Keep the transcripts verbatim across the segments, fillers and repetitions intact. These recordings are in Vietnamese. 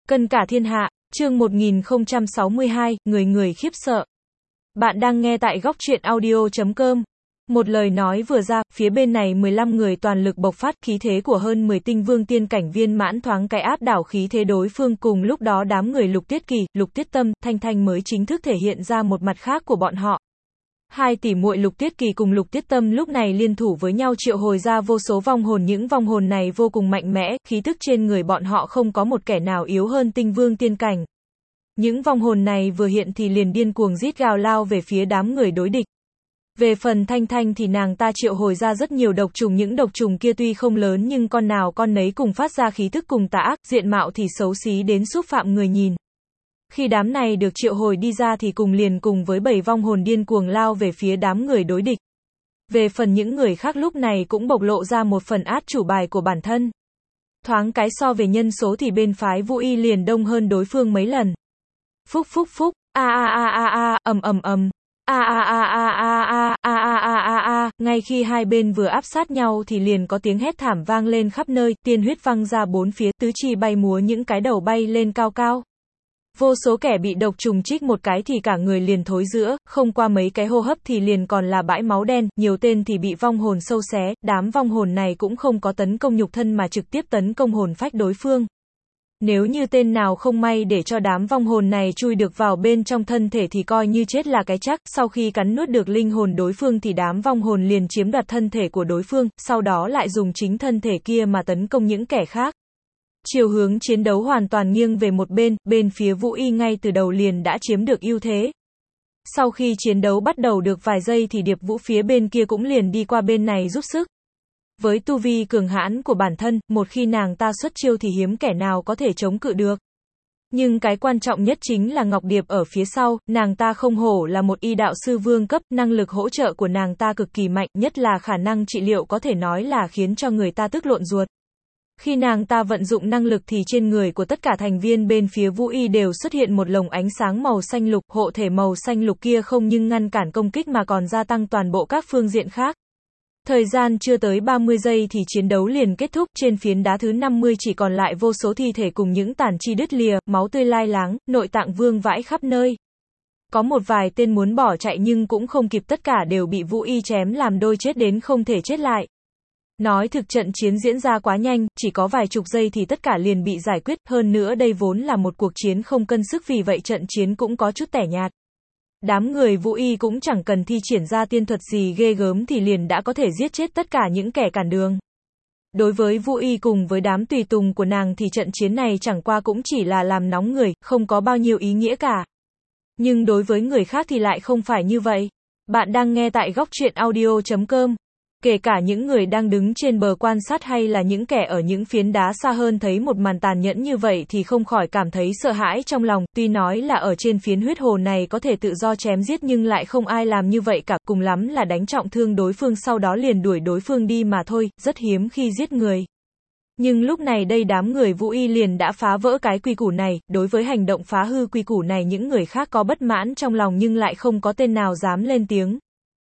Cân cả thiên hạ, chương một nghìn không trăm sáu mươi hai, người người khiếp sợ. Bạn đang nghe tại góc truyện audio chấm com. Một lời nói vừa ra, phía bên này mười lăm người toàn lực bộc phát, khí thế của hơn mười tinh vương tiên cảnh viên mãn thoáng cái áp đảo khí thế đối phương. Cùng lúc đó đám người Lục Tiết Kỳ, Lục Tiết Tâm, Thanh Thanh mới chính thức thể hiện ra một mặt khác của bọn họ. Hai tỷ muội Lục Tiết Kỳ cùng Lục Tiết Tâm lúc này liên thủ với nhau triệu hồi ra vô số vong hồn, những vong hồn này vô cùng mạnh mẽ, khí tức trên người bọn họ không có một kẻ nào yếu hơn tinh vương tiên cảnh. Những vong hồn này vừa hiện thì liền điên cuồng rít gào lao về phía đám người đối địch. Về phần Thanh Thanh thì nàng ta triệu hồi ra rất nhiều độc trùng, những độc trùng kia tuy không lớn nhưng con nào con nấy cùng phát ra khí tức cùng tà ác, diện mạo thì xấu xí đến xúc phạm người nhìn. Khi đám này được triệu hồi đi ra thì cùng liền cùng với bảy vong hồn điên cuồng lao về phía đám người đối địch. Về phần những người khác lúc này cũng bộc lộ ra một phần át chủ bài của bản thân. Thoáng cái so về nhân số thì bên phái Vũ Y liền đông hơn đối phương mấy lần. Phúc phúc phúc, a a a a a, ầm ầm ầm. A a a a a a a a a a a, ngay khi hai bên vừa áp sát nhau thì liền có tiếng hét thảm vang lên khắp nơi, tiên huyết văng ra bốn phía, tứ chi bay múa, những cái đầu bay lên cao cao. Vô số kẻ bị độc trùng trích một cái thì cả người liền thối rữa, không qua mấy cái hô hấp thì liền còn là bãi máu đen, nhiều tên thì bị vong hồn sâu xé, đám vong hồn này cũng không có tấn công nhục thân mà trực tiếp tấn công hồn phách đối phương. Nếu như tên nào không may để cho đám vong hồn này chui được vào bên trong thân thể thì coi như chết là cái chắc, sau khi cắn nuốt được linh hồn đối phương thì đám vong hồn liền chiếm đoạt thân thể của đối phương, sau đó lại dùng chính thân thể kia mà tấn công những kẻ khác. Chiều hướng chiến đấu hoàn toàn nghiêng về một bên, bên phía Vũ Y ngay từ đầu liền đã chiếm được ưu thế. Sau khi chiến đấu bắt đầu được vài giây thì Điệp Vũ phía bên kia cũng liền đi qua bên này giúp sức. Với tu vi cường hãn của bản thân, một khi nàng ta xuất chiêu thì hiếm kẻ nào có thể chống cự được. Nhưng cái quan trọng nhất chính là Ngọc Điệp ở phía sau, nàng ta không hổ là một y đạo sư vương cấp, năng lực hỗ trợ của nàng ta cực kỳ mạnh, nhất là khả năng trị liệu có thể nói là khiến cho người ta tức lộn ruột. Khi nàng ta vận dụng năng lực thì trên người của tất cả thành viên bên phía Vũ Y đều xuất hiện một lồng ánh sáng màu xanh lục, hộ thể màu xanh lục kia không nhưng ngăn cản công kích mà còn gia tăng toàn bộ các phương diện khác. Thời gian chưa tới ba mươi giây thì chiến đấu liền kết thúc, trên phiến đá thứ năm mươi chỉ còn lại vô số thi thể cùng những tàn chi đứt lìa, máu tươi lai láng, nội tạng vương vãi khắp nơi. Có một vài tên muốn bỏ chạy nhưng cũng không kịp, tất cả đều bị Vũ Y chém làm đôi, chết đến không thể chết lại. Nói thực trận chiến diễn ra quá nhanh, chỉ có vài chục giây thì tất cả liền bị giải quyết, hơn nữa đây vốn là một cuộc chiến không cân sức, vì vậy trận chiến cũng có chút tẻ nhạt. Đám người Vũ Y cũng chẳng cần thi triển ra tiên thuật gì ghê gớm thì liền đã có thể giết chết tất cả những kẻ cản đường. Đối với Vũ Y cùng với đám tùy tùng của nàng thì trận chiến này chẳng qua cũng chỉ là làm nóng người, không có bao nhiêu ý nghĩa cả. Nhưng đối với người khác thì lại không phải như vậy. Bạn đang nghe tại góc truyện audio chấm com. Kể cả những người đang đứng trên bờ quan sát hay là những kẻ ở những phiến đá xa hơn thấy một màn tàn nhẫn như vậy thì không khỏi cảm thấy sợ hãi trong lòng, tuy nói là ở trên phiến huyết hồ này có thể tự do chém giết nhưng lại không ai làm như vậy cả, cùng lắm là đánh trọng thương đối phương sau đó liền đuổi đối phương đi mà thôi, rất hiếm khi giết người. Nhưng lúc này đây đám người Vũ Y liền đã phá vỡ cái quy củ này, đối với hành động phá hư quy củ này những người khác có bất mãn trong lòng nhưng lại không có tên nào dám lên tiếng.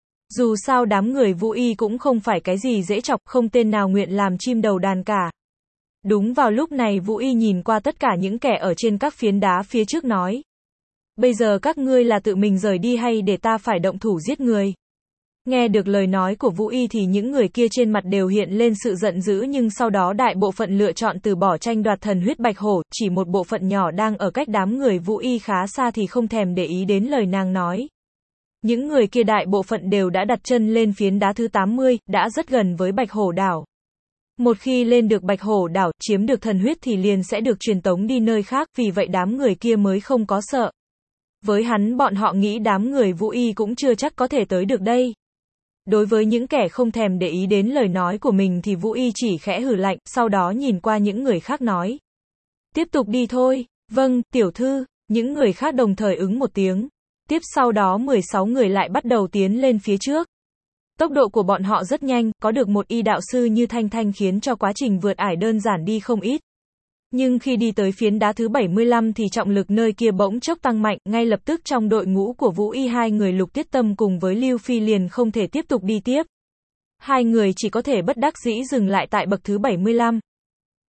Dù sao đám người Vũ Y cũng không phải cái gì dễ chọc, không tên nào nguyện làm chim đầu đàn cả. Đúng vào lúc này Vũ Y nhìn qua tất cả những kẻ ở trên các phiến đá phía trước nói. Bây giờ các ngươi là tự mình rời đi hay để ta phải động thủ giết người? Nghe được lời nói của Vũ Y thì những người kia trên mặt đều hiện lên sự giận dữ, nhưng sau đó đại bộ phận lựa chọn từ bỏ tranh đoạt thần huyết bạch hổ, chỉ một bộ phận nhỏ đang ở cách đám người Vũ Y khá xa thì không thèm để ý đến lời nàng nói. Những người kia đại bộ phận đều đã đặt chân lên phiến đá thứ tám mươi, đã rất gần với Bạch Hổ đảo. Một khi lên được Bạch Hổ đảo, chiếm được thần huyết thì liền sẽ được truyền tống đi nơi khác, vì vậy đám người kia mới không có sợ. Với hắn bọn họ nghĩ đám người Vũ Y cũng chưa chắc có thể tới được đây. Đối với những kẻ không thèm để ý đến lời nói của mình thì Vũ Y chỉ khẽ hừ lạnh, sau đó nhìn qua những người khác nói. Tiếp tục đi thôi. Vâng, tiểu thư, những người khác đồng thời ứng một tiếng. Tiếp sau đó mười sáu người lại bắt đầu tiến lên phía trước. Tốc độ của bọn họ rất nhanh, có được một y đạo sư như Thanh Thanh khiến cho quá trình vượt ải đơn giản đi không ít. Nhưng khi đi tới phiến đá thứ bảy mươi lăm thì trọng lực nơi kia bỗng chốc tăng mạnh, ngay lập tức trong đội ngũ của Vũ Y hai người Lục Tiết Tâm cùng với Lưu Phi liền không thể tiếp tục đi tiếp. Hai người chỉ có thể bất đắc dĩ dừng lại tại bậc thứ bảy mươi lăm.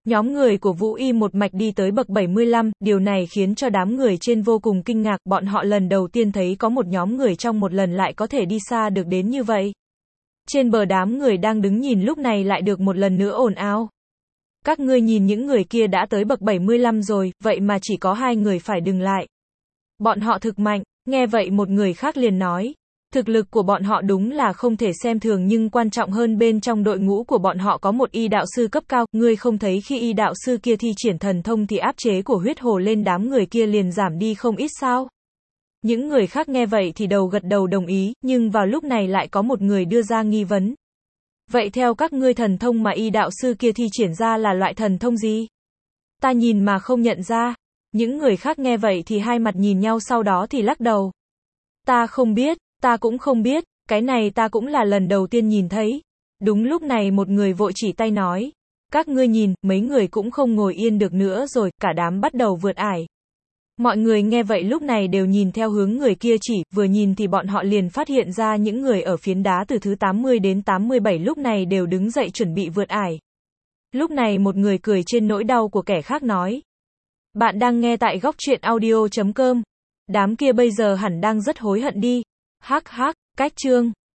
Nhóm người của Vũ Y một mạch đi tới bậc bảy mươi lăm, điều này khiến cho đám người trên vô cùng kinh ngạc, bọn họ lần đầu tiên thấy có một nhóm người trong một lần lại có thể đi xa được đến như vậy. Trên bờ đám người đang đứng nhìn lúc này lại được một lần nữa ồn ào. Các ngươi nhìn những người kia đã tới bậc bảy mươi lăm rồi, vậy mà chỉ có hai người phải dừng lại. Bọn họ thực mạnh, nghe vậy một người khác liền nói. Thực lực của bọn họ đúng là không thể xem thường nhưng quan trọng hơn bên trong đội ngũ của bọn họ có một y đạo sư cấp cao, ngươi không thấy khi y đạo sư kia thi triển thần thông thì áp chế của huyết hồ lên đám người kia liền giảm đi không ít sao? Những người khác nghe vậy thì đầu gật đầu đồng ý, nhưng vào lúc này lại có một người đưa ra nghi vấn. Vậy theo các ngươi thần thông mà y đạo sư kia thi triển ra là loại thần thông gì? Ta nhìn mà không nhận ra. Những người khác nghe vậy thì hai mặt nhìn nhau sau đó thì lắc đầu. Ta không biết. Ta cũng không biết, cái này ta cũng là lần đầu tiên nhìn thấy. Đúng lúc này một người vội chỉ tay nói. Các ngươi nhìn, mấy người cũng không ngồi yên được nữa rồi, cả đám bắt đầu vượt ải. Mọi người nghe vậy lúc này đều nhìn theo hướng người kia chỉ, vừa nhìn thì bọn họ liền phát hiện ra những người ở phiến đá từ thứ tám mươi đến tám mươi bảy lúc này đều đứng dậy chuẩn bị vượt ải. Lúc này một người cười trên nỗi đau của kẻ khác nói. Bạn đang nghe tại góc truyện audio chấm com. Đám kia bây giờ hẳn đang rất hối hận đi. Hắc hắc, cách chương.